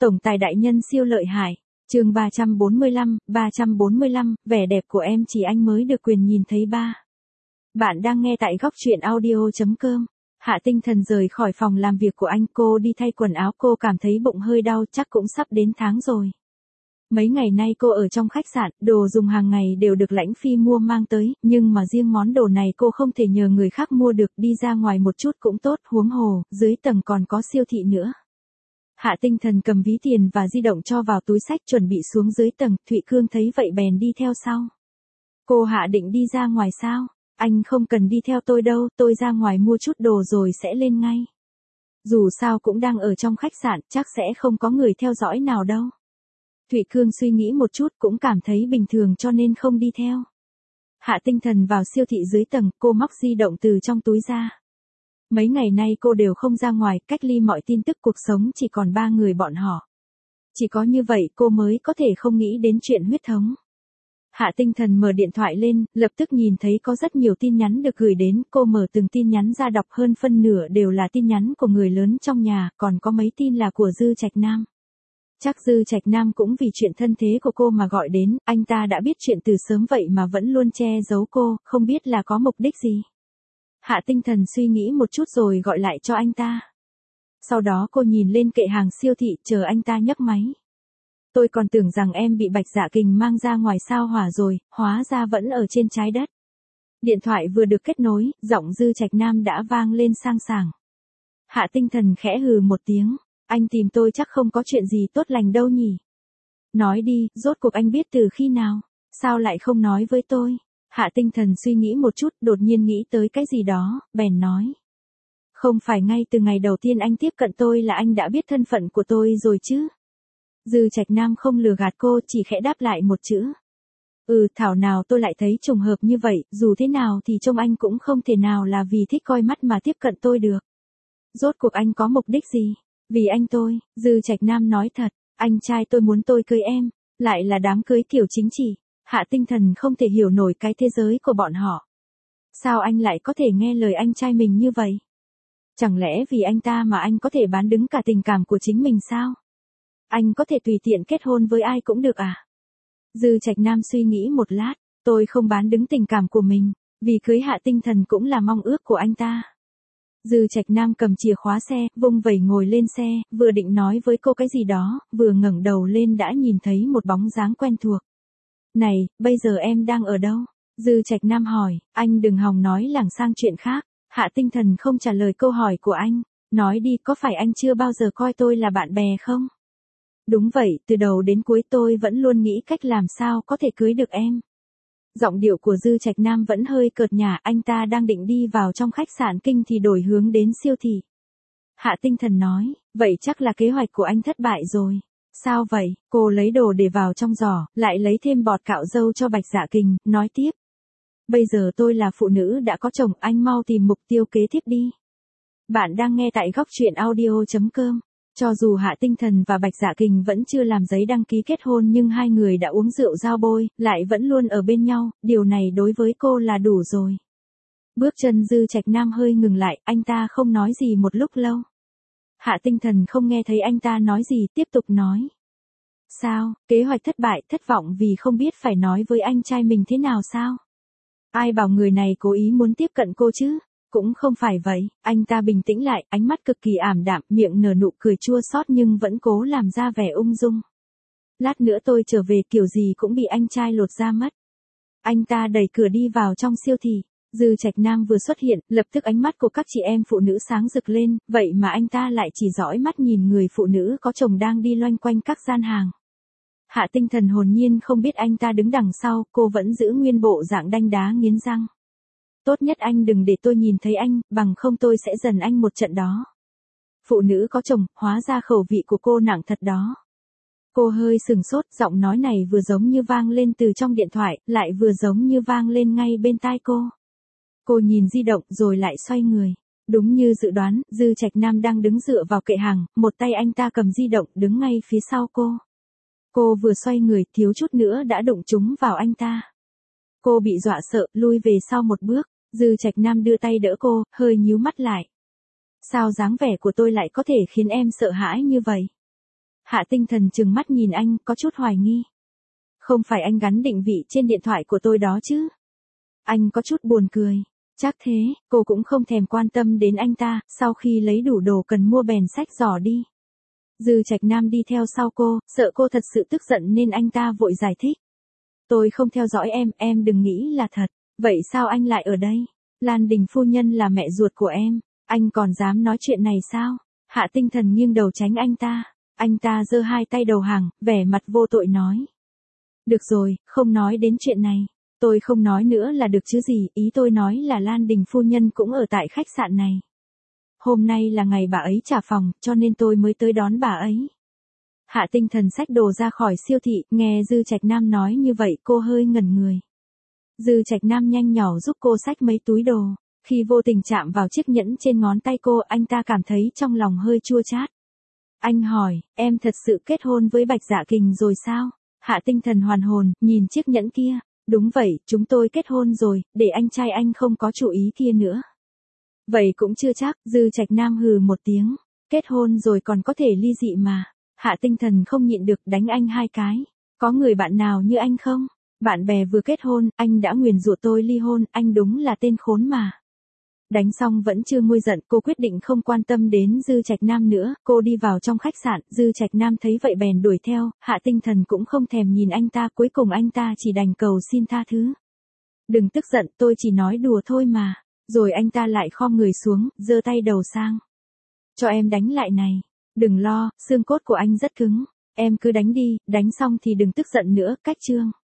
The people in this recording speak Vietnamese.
Tổng tài đại nhân siêu lợi hại. Chương 345, vẻ đẹp của em chỉ anh mới được quyền nhìn thấy ba. Bạn đang nghe tại góc truyện audio.com. Hạ Tinh Thần rời khỏi phòng làm việc của anh, cô đi thay quần áo, cô cảm thấy bụng hơi đau, chắc cũng sắp đến tháng rồi. Mấy ngày nay cô ở trong khách sạn, đồ dùng hàng ngày đều được Lãnh Phi mua mang tới, nhưng mà riêng món đồ này cô không thể nhờ người khác mua được, đi ra ngoài một chút cũng tốt, huống hồ, dưới tầng còn có siêu thị nữa. Hạ Tinh Thần cầm ví tiền và di động cho vào túi xách chuẩn bị xuống dưới tầng, Thụy Cương thấy vậy bèn đi theo sau. Cô Hạ định đi ra ngoài sao? Anh không cần đi theo tôi đâu, tôi ra ngoài mua chút đồ rồi sẽ lên ngay. Dù sao cũng đang ở trong khách sạn, chắc sẽ không có người theo dõi nào đâu. Thụy Cương suy nghĩ một chút cũng cảm thấy bình thường cho nên không đi theo. Hạ Tinh Thần vào siêu thị dưới tầng, cô móc di động từ trong túi ra. Mấy ngày nay cô đều không ra ngoài, cách ly mọi tin tức cuộc sống, chỉ còn 3 người bọn họ. Chỉ có như vậy cô mới có thể không nghĩ đến chuyện huyết thống. Hạ Tinh Thần mở điện thoại lên, lập tức nhìn thấy có rất nhiều tin nhắn được gửi đến, cô mở từng tin nhắn ra đọc, hơn phân nửa đều là tin nhắn của người lớn trong nhà, còn có mấy tin là của Dư Trạch Nam. Chắc Dư Trạch Nam cũng vì chuyện thân thế của cô mà gọi đến, anh ta đã biết chuyện từ sớm vậy mà vẫn luôn che giấu cô, không biết là có mục đích gì. Hạ Tinh Thần suy nghĩ một chút rồi gọi lại cho anh ta. Sau đó cô nhìn lên kệ hàng siêu thị, chờ anh ta nhấc máy. Tôi còn tưởng rằng em bị Bạch Dạ Kình mang ra ngoài sao hỏa rồi, hóa ra vẫn ở trên trái đất. Điện thoại vừa được kết nối, giọng Dư Trạch Nam đã vang lên sang sảng. Hạ Tinh Thần khẽ hừ một tiếng, anh tìm tôi chắc không có chuyện gì tốt lành đâu nhỉ. Nói đi, rốt cuộc anh biết từ khi nào, sao lại không nói với tôi? Hạ Tinh Thần suy nghĩ một chút, đột nhiên nghĩ tới cái gì đó, bèn nói. Không phải ngay từ ngày đầu tiên anh tiếp cận tôi là anh đã biết thân phận của tôi rồi chứ? Dư Trạch Nam không lừa gạt cô, chỉ khẽ đáp lại một chữ. Thảo nào tôi lại thấy trùng hợp như vậy, dù thế nào thì trông anh cũng không thể nào là vì thích coi mắt mà tiếp cận tôi được. Rốt cuộc anh có mục đích gì? Vì anh tôi, Dư Trạch Nam nói thật, anh trai tôi muốn tôi cưới em, lại là đám cưới kiểu chính trị. Hạ Tinh Thần không thể hiểu nổi cái thế giới của bọn họ. Sao anh lại có thể nghe lời anh trai mình như vậy? Chẳng lẽ vì anh ta mà anh có thể bán đứng cả tình cảm của chính mình sao? Anh có thể tùy tiện kết hôn với ai cũng được à? Dư Trạch Nam suy nghĩ một lát, tôi không bán đứng tình cảm của mình, vì cưới Hạ Tinh Thần cũng là mong ước của anh ta. Dư Trạch Nam cầm chìa khóa xe, vung vẩy ngồi lên xe, vừa định nói với cô cái gì đó, vừa ngẩng đầu lên đã nhìn thấy một bóng dáng quen thuộc. Này, bây giờ em đang ở đâu? Dư Trạch Nam hỏi, anh đừng hòng nói lảng sang chuyện khác. Hạ Tinh Thần không trả lời câu hỏi của anh, nói đi, có phải anh chưa bao giờ coi tôi là bạn bè không? Đúng vậy, từ đầu đến cuối tôi vẫn luôn nghĩ cách làm sao có thể cưới được em. Giọng điệu của Dư Trạch Nam vẫn hơi cợt nhả, anh ta đang định đi vào trong khách sạn kinh thì đổi hướng đến siêu thị. Hạ Tinh Thần nói, vậy chắc là kế hoạch của anh thất bại rồi. Sao vậy? Cô lấy đồ để vào trong giỏ, lại lấy thêm bọt cạo râu cho Bạch Dạ Kình, nói tiếp. Bây giờ tôi là phụ nữ đã có chồng, anh mau tìm mục tiêu kế tiếp đi. Bạn đang nghe tại góc truyện audio.com. Cho dù Hạ Tinh Thần và Bạch Dạ Kình vẫn chưa làm giấy đăng ký kết hôn nhưng hai người đã uống rượu giao bôi, lại vẫn luôn ở bên nhau, điều này đối với cô là đủ rồi. Bước chân Dư Trạch Nam hơi ngừng lại, anh ta không nói gì một lúc lâu. Hạ Tinh Thần không nghe thấy anh ta nói gì, tiếp tục nói. Sao, kế hoạch thất bại, thất vọng vì không biết phải nói với anh trai mình thế nào sao? Ai bảo người này cố ý muốn tiếp cận cô chứ? Cũng không phải vậy, anh ta bình tĩnh lại, ánh mắt cực kỳ ảm đạm, miệng nở nụ cười chua xót nhưng vẫn cố làm ra vẻ ung dung. Lát nữa tôi trở về kiểu gì cũng bị anh trai lột da mất. Anh ta đẩy cửa đi vào trong siêu thị. Dư Trạch Nam vừa xuất hiện, lập tức ánh mắt của các chị em phụ nữ sáng rực lên, vậy mà anh ta lại chỉ dõi mắt nhìn người phụ nữ có chồng đang đi loanh quanh các gian hàng. Hạ Tinh Thần hồn nhiên không biết anh ta đứng đằng sau, cô vẫn giữ nguyên bộ dạng đanh đá nghiến răng. Tốt nhất anh đừng để tôi nhìn thấy anh, bằng không tôi sẽ dần anh một trận đó. Phụ nữ có chồng, hóa ra khẩu vị của cô nặng thật đó. Cô hơi sừng sốt, giọng nói này vừa giống như vang lên từ trong điện thoại, lại vừa giống như vang lên ngay bên tai cô. Cô nhìn di động rồi lại xoay người. Đúng như dự đoán, Dư Trạch Nam đang đứng dựa vào kệ hàng, một tay anh ta cầm di động đứng ngay phía sau cô. Cô vừa xoay người, thiếu chút nữa đã đụng trúng vào anh ta. Cô bị dọa sợ, lui về sau một bước. Dư Trạch Nam đưa tay đỡ cô, hơi nhíu mắt lại. Sao dáng vẻ của tôi lại có thể khiến em sợ hãi như vậy? Hạ Tinh Thần trừng mắt nhìn anh, có chút hoài nghi. Không phải anh gắn định vị trên điện thoại của tôi đó chứ? Anh có chút buồn cười. Chắc thế, cô cũng không thèm quan tâm đến anh ta, sau khi lấy đủ đồ cần mua bèn xách giỏ đi. Dư Trạch Nam đi theo sau cô, sợ cô thật sự tức giận nên anh ta vội giải thích. Tôi không theo dõi em đừng nghĩ là thật. Vậy sao anh lại ở đây? Lan Đình phu nhân là mẹ ruột của em, anh còn dám nói chuyện này sao? Hạ Tinh Thần nghiêng đầu tránh anh ta. Anh ta giơ hai tay đầu hàng, vẻ mặt vô tội nói. Được rồi, không nói đến chuyện này. Tôi không nói nữa là được chứ gì, ý tôi nói là Lan Đình phu nhân cũng ở tại khách sạn này. Hôm nay là ngày bà ấy trả phòng, cho nên tôi mới tới đón bà ấy. Hạ Tinh Thần xách đồ ra khỏi siêu thị, nghe Dư Trạch Nam nói như vậy cô hơi ngẩn người. Dư Trạch Nam nhanh nhỏ giúp cô xách mấy túi đồ. Khi vô tình chạm vào chiếc nhẫn trên ngón tay cô, anh ta cảm thấy trong lòng hơi chua chát. Anh hỏi, em thật sự kết hôn với Bạch Dạ Kình rồi sao? Hạ Tinh Thần hoàn hồn, nhìn chiếc nhẫn kia. Đúng vậy, chúng tôi kết hôn rồi, để anh trai anh không có chủ ý kia nữa. Vậy cũng chưa chắc, Dư Trạch Nam hừ một tiếng. Kết hôn rồi còn có thể ly dị mà. Hạ Tinh Thần không nhịn được đánh anh hai cái. Có người bạn nào như anh không? Bạn bè vừa kết hôn, anh đã nguyền rủa tôi ly hôn, anh đúng là tên khốn mà. Đánh xong vẫn chưa nguôi giận, cô quyết định không quan tâm đến Dư Trạch Nam nữa, cô đi vào trong khách sạn, Dư Trạch Nam thấy vậy bèn đuổi theo, Hạ Tinh Thần cũng không thèm nhìn anh ta, cuối cùng anh ta chỉ đành cầu xin tha thứ. Đừng tức giận, tôi chỉ nói đùa thôi mà. Rồi anh ta lại khom người xuống, giơ tay đầu sang. Cho em đánh lại này. Đừng lo, xương cốt của anh rất cứng. Em cứ đánh đi, đánh xong thì đừng tức giận nữa, cách chương.